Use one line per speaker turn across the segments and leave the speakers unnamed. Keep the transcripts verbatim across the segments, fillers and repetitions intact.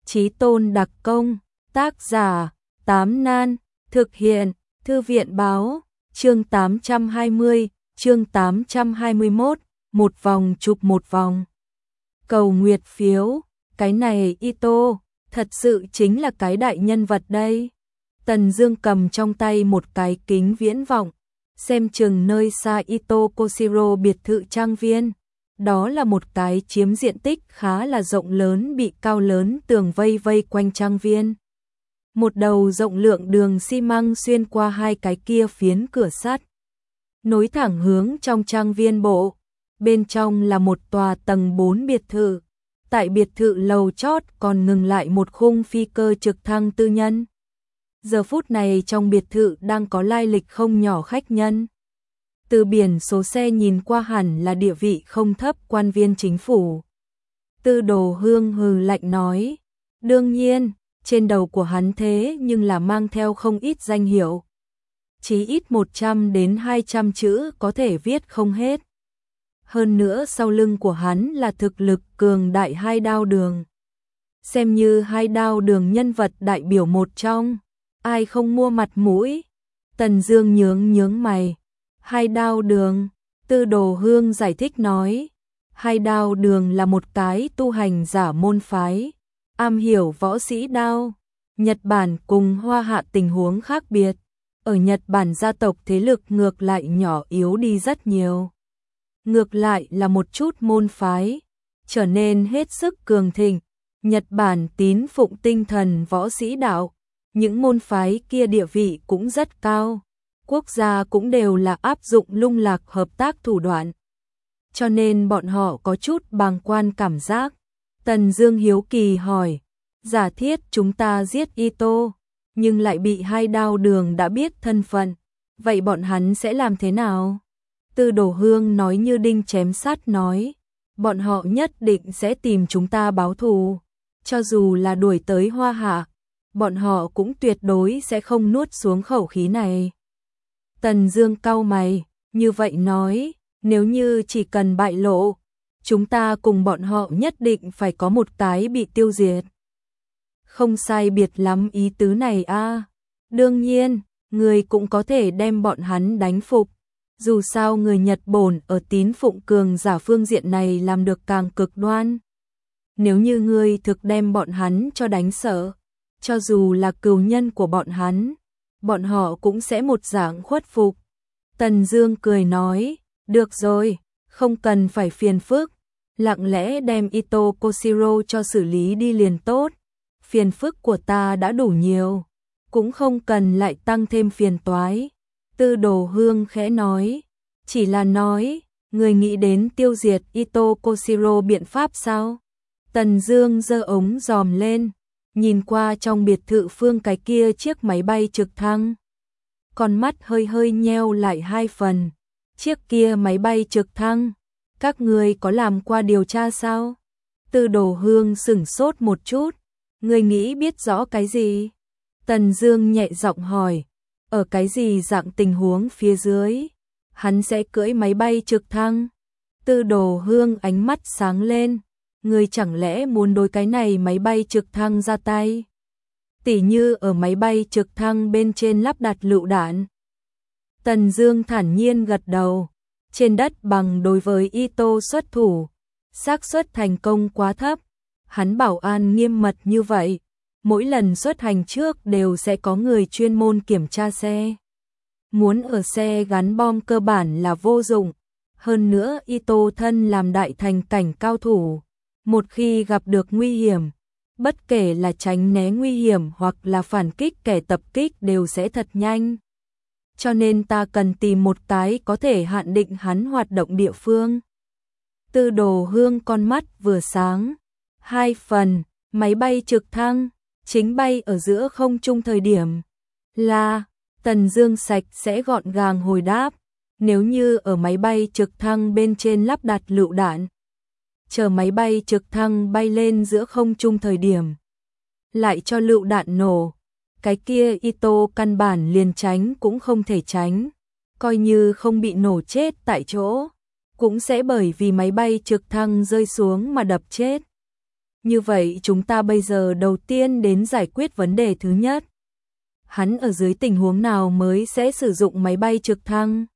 Chí Tôn đặc công, tác giả, Tám Nan, thực hiện, Thư viện báo, chương tám trăm hai mươi, chương tám trăm hai mươi mốt, một vòng chụp một vòng. Cầu nguyệt phiếu, cái này Ito, thật sự chính là cái đại nhân vật đây. Tần Dương cầm trong tay một cái kính viễn vọng, xem chừng nơi xa Ito Koshiro biệt thự trang viên. Đó là một cái chiếm diện tích khá là rộng lớn bị cao lớn tường vây vây quanh trang viên. Một đầu rộng lượng đường xi măng xuyên qua hai cái kia phiến cửa sắt, nối thẳng hướng trong trang viên bộ. Bên trong là một tòa tầng bốn biệt thự. Tại biệt thự lầu chót còn ngừng lại một khung phi cơ trực thăng tư nhân. Giờ phút này trong biệt thự đang có lai lịch không nhỏ khách nhân. Từ biển số xe nhìn qua hẳn là địa vị không thấp quan viên chính phủ. Tư Đồ Hương hừ lạnh nói, đương nhiên, trên đầu của hắn thế nhưng là mang theo không ít danh hiệu. Chí ít một trăm đến hai trăm chữ có thể viết không hết. Hơn nữa sau lưng của hắn là thực lực cường đại Hai Đao Đường. Xem như Hai Đao Đường nhân vật đại biểu một trong, ai không mua mặt mũi. Tần Dương nhướng nhướng mày. Hai Đao Đường, Tư Đồ Hương giải thích nói, Hai Đao Đường là một cái tu hành giả môn phái, am hiểu võ sĩ đao. Nhật Bản cùng Hoa Hạ tình huống khác biệt, ở Nhật Bản gia tộc thế lực ngược lại nhỏ yếu đi rất nhiều. Ngược lại là một chút môn phái trở nên hết sức cường thịnh. Nhật Bản tín phụng tinh thần võ sĩ đạo, những môn phái kia địa vị cũng rất cao. Quốc gia cũng đều là áp dụng lung lạc hợp tác thủ đoạn, cho nên bọn họ có chút bàng quan cảm giác. Tần Dương hiếu kỳ hỏi, giả thiết chúng ta giết Ito, nhưng lại bị Hai Đao Đường đã biết thân phận, vậy bọn hắn sẽ làm thế nào? Tư Đồ Hương nói như đinh chém sắt nói, bọn họ nhất định sẽ tìm chúng ta báo thù, cho dù là đuổi tới Hoa Hạ, bọn họ cũng tuyệt đối sẽ không nuốt xuống khẩu khí này. Tần Dương cau mày, như vậy nói, nếu như chỉ cần bại lộ, chúng ta cùng bọn họ nhất định phải có một cái bị tiêu diệt. Không sai biệt lắm ý tứ này a. À. Đương nhiên, người cũng có thể đem bọn hắn đánh phục. Dù sao người Nhật Bổn ở tín phụng cường giả phương diện này làm được càng cực đoan. Nếu như ngươi thực đem bọn hắn cho đánh sợ, cho dù là cừu nhân của bọn hắn, bọn họ cũng sẽ một dạng khuất phục. Tần Dương cười nói, được rồi, không cần phải phiền phức, lặng lẽ đem Ito Koshiro cho xử lý đi liền tốt. Phiền phức của ta đã đủ nhiều, cũng không cần lại tăng thêm phiền toái. Tư Đồ Hương khẽ nói, chỉ là nói, người nghĩ đến tiêu diệt Ito Koshiro biện pháp sao? Tần Dương giơ ống dòm lên, nhìn qua trong biệt thự phương cái kia chiếc máy bay trực thăng. Con mắt hơi hơi nheo lại hai phần. Chiếc kia máy bay trực thăng, các ngươi có làm qua điều tra sao? Tư Đồ Hương sửng sốt một chút, ngươi nghĩ biết rõ cái gì? Tần Dương nhẹ giọng hỏi, ở cái gì dạng tình huống phía dưới, hắn sẽ cưỡi máy bay trực thăng? Tư Đồ Hương ánh mắt sáng lên, ngươi chẳng lẽ muốn đối cái này máy bay trực thăng ra tay? Tỉ như ở máy bay trực thăng bên trên lắp đặt lựu đạn. Tần Dương thản nhiên gật đầu, trên đất bằng đối với Ito xuất thủ, xác suất thành công quá thấp. Hắn bảo an nghiêm mật như vậy, mỗi lần xuất hành trước đều sẽ có người chuyên môn kiểm tra xe. Muốn ở xe gắn bom cơ bản là vô dụng, hơn nữa Ito thân làm đại thành cảnh cao thủ, một khi gặp được nguy hiểm, bất kể là tránh né nguy hiểm hoặc là phản kích kẻ tập kích đều sẽ thật nhanh. Cho nên ta cần tìm một cái có thể hạn định hắn hoạt động địa phương. Tư Đồ Hương con mắt vừa sáng. Hai phần, máy bay trực thăng, chính bay ở giữa không trung thời điểm. Là, Tần Dương sạch sẽ gọn gàng hồi đáp, nếu như ở máy bay trực thăng bên trên lắp đặt lựu đạn, chờ máy bay trực thăng bay lên giữa không trung thời điểm, lại cho lựu đạn nổ, cái kia Ito căn bản liền tránh cũng không thể tránh, coi như không bị nổ chết tại chỗ, cũng sẽ bởi vì máy bay trực thăng rơi xuống mà đập chết. Như vậy chúng ta bây giờ đầu tiên đến giải quyết vấn đề thứ nhất. Hắn ở dưới tình huống nào mới sẽ sử dụng máy bay trực thăng?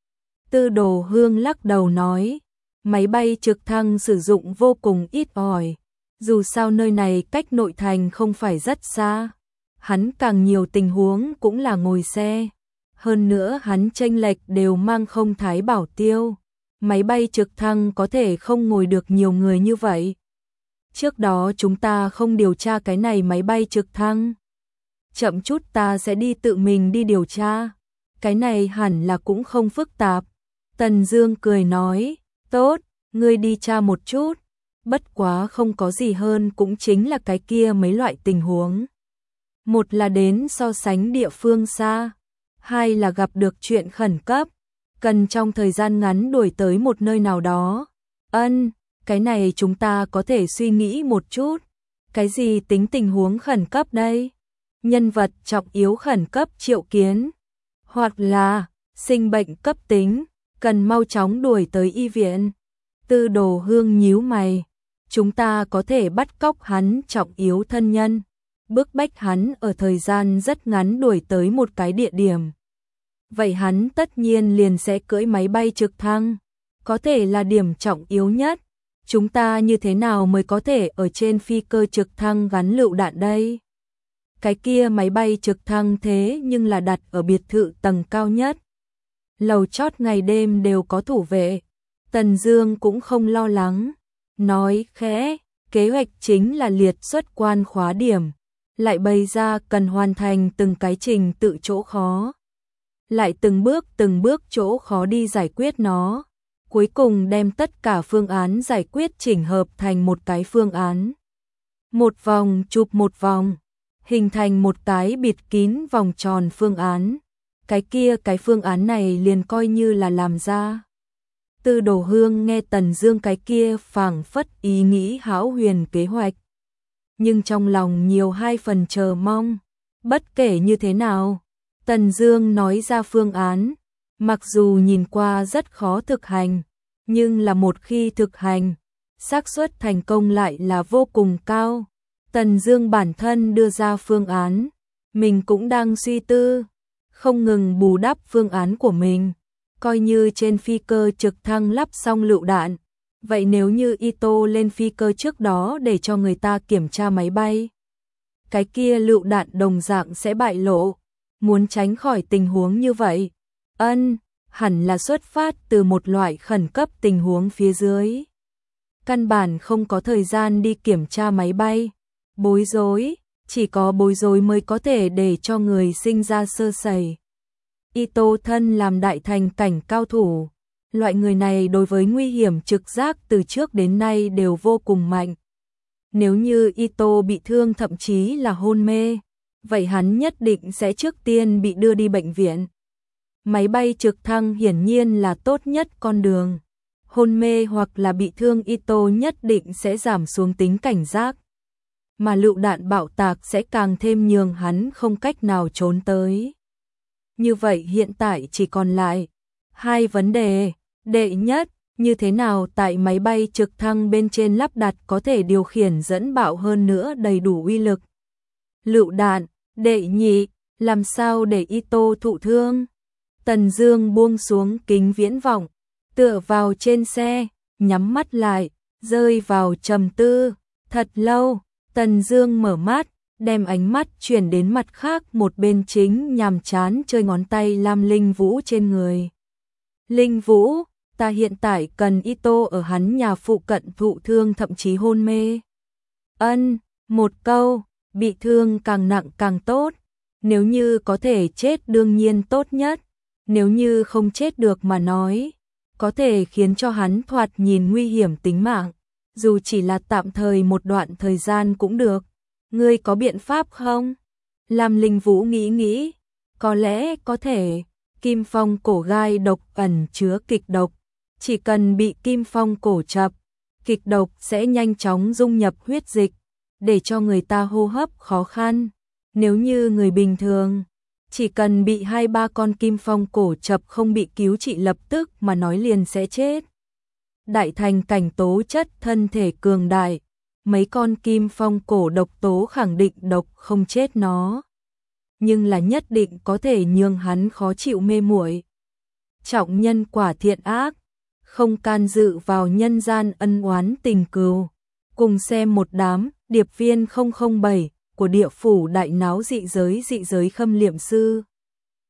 Tư Đồ Hương lắc đầu nói, máy bay trực thăng sử dụng vô cùng ít ỏi. Dù sao nơi này cách nội thành không phải rất xa. Hắn càng nhiều tình huống cũng là ngồi xe. Hơn nữa hắn chênh lệch đều mang không thái bảo tiêu. Máy bay trực thăng có thể không ngồi được nhiều người như vậy. Trước đó chúng ta không điều tra cái này máy bay trực thăng. Chậm chút ta sẽ đi tự mình đi điều tra. Cái này hẳn là cũng không phức tạp. Tần Dương cười nói, tốt, ngươi đi tra một chút. Bất quá không có gì hơn cũng chính là cái kia mấy loại tình huống. Một là đến so sánh địa phương xa. Hai là gặp được chuyện khẩn cấp. Cần trong thời gian ngắn đuổi tới một nơi nào đó. Ân, cái này chúng ta có thể suy nghĩ một chút. Cái gì tính tình huống khẩn cấp đây? Nhân vật trọng yếu khẩn cấp triệu kiến. Hoặc là sinh bệnh cấp tính, cần mau chóng đuổi tới y viện. Tư Đồ Hương nhíu mày. Chúng ta có thể bắt cóc hắn trọng yếu thân nhân. Bức bách hắn ở thời gian rất ngắn đuổi tới một cái địa điểm. Vậy hắn tất nhiên liền sẽ cưỡi máy bay trực thăng. Có thể là điểm trọng yếu nhất. Chúng ta như thế nào mới có thể ở trên phi cơ trực thăng gắn lựu đạn đây? Cái kia máy bay trực thăng thế nhưng là đặt ở biệt thự tầng cao nhất. Lầu chót ngày đêm đều có thủ vệ. Tần Dương cũng không lo lắng. Nói khẽ, kế hoạch chính là liệt xuất quan khóa điểm. Lại bày ra cần hoàn thành từng cái trình tự chỗ khó. Lại từng bước từng bước chỗ khó đi giải quyết nó. Cuối cùng đem tất cả phương án giải quyết chỉnh hợp thành một cái phương án. Một vòng chụp một vòng. Hình thành một cái bịt kín vòng tròn phương án. Cái kia cái phương án này liền coi như là làm ra. Tư Đồ Hương nghe Tần Dương cái kia phảng phất ý nghĩ hão huyền kế hoạch. Nhưng trong lòng nhiều hai phần chờ mong. Bất kể như thế nào, Tần Dương nói ra phương án. Mặc dù nhìn qua rất khó thực hành, nhưng là một khi thực hành, xác suất thành công lại là vô cùng cao. Tần Dương bản thân đưa ra phương án, mình cũng đang suy tư, không ngừng bù đắp phương án của mình. Coi như trên phi cơ trực thăng lắp xong lựu đạn, vậy nếu như Ito lên phi cơ trước đó để cho người ta kiểm tra máy bay, cái kia lựu đạn đồng dạng sẽ bại lộ. Muốn tránh khỏi tình huống như vậy, ân, hẳn là xuất phát từ một loại khẩn cấp tình huống phía dưới. Căn bản không có thời gian đi kiểm tra máy bay. Bối rối, chỉ có bối rối mới có thể để cho người sinh ra sơ sẩy. Ito thân làm đại thành cảnh cao thủ. Loại người này đối với nguy hiểm trực giác từ trước đến nay đều vô cùng mạnh. Nếu như Ito bị thương thậm chí là hôn mê, vậy hắn nhất định sẽ trước tiên bị đưa đi bệnh viện. Máy bay trực thăng hiển nhiên là tốt nhất con đường. Hôn mê hoặc là bị thương Ito nhất định sẽ giảm xuống tính cảnh giác. Mà lựu đạn bạo tạc sẽ càng thêm nhường hắn không cách nào trốn tới. Như vậy hiện tại chỉ còn lại hai vấn đề. Đệ nhất, như thế nào tại máy bay trực thăng bên trên lắp đặt có thể điều khiển dẫn bạo hơn nữa đầy đủ uy lực lựu đạn. Đệ nhị, làm sao để Ito thụ thương? Tần Dương buông xuống kính viễn vọng, tựa vào trên xe, nhắm mắt lại, rơi vào trầm tư. Thật lâu, Tần Dương mở mắt, đem ánh mắt chuyển đến mặt khác một bên chính nhàm chán chơi ngón tay Lam Linh Vũ trên người. Linh Vũ, ta hiện tại cần Ito ở hắn nhà phụ cận thụ thương thậm chí hôn mê. Ân, một câu, bị thương càng nặng càng tốt. Nếu như có thể chết đương nhiên tốt nhất. Nếu như không chết được mà nói, có thể khiến cho hắn thoạt nhìn nguy hiểm tính mạng. Dù chỉ là tạm thời một đoạn thời gian cũng được. Ngươi có biện pháp không? Lam Linh Vũ nghĩ nghĩ. Có lẽ có thể. Kim phong cổ gai độc ẩn chứa kịch độc. Chỉ cần bị kim phong cổ chập, kịch độc sẽ nhanh chóng dung nhập huyết dịch, để cho người ta hô hấp khó khăn. Nếu như người bình thường, chỉ cần bị hai ba con kim phong cổ chập không bị cứu trị lập tức mà nói liền sẽ chết. Đại thành cảnh tố chất thân thể cường đại, mấy con kim phong cổ độc tố khẳng định độc không chết nó, nhưng là nhất định có thể nhường hắn khó chịu mê muội. Trọng nhân quả thiện ác, không can dự vào nhân gian ân oán tình cừu. Cùng xem một đám điệp viên không không bảy của địa phủ đại náo dị giới dị giới khâm liệm sư.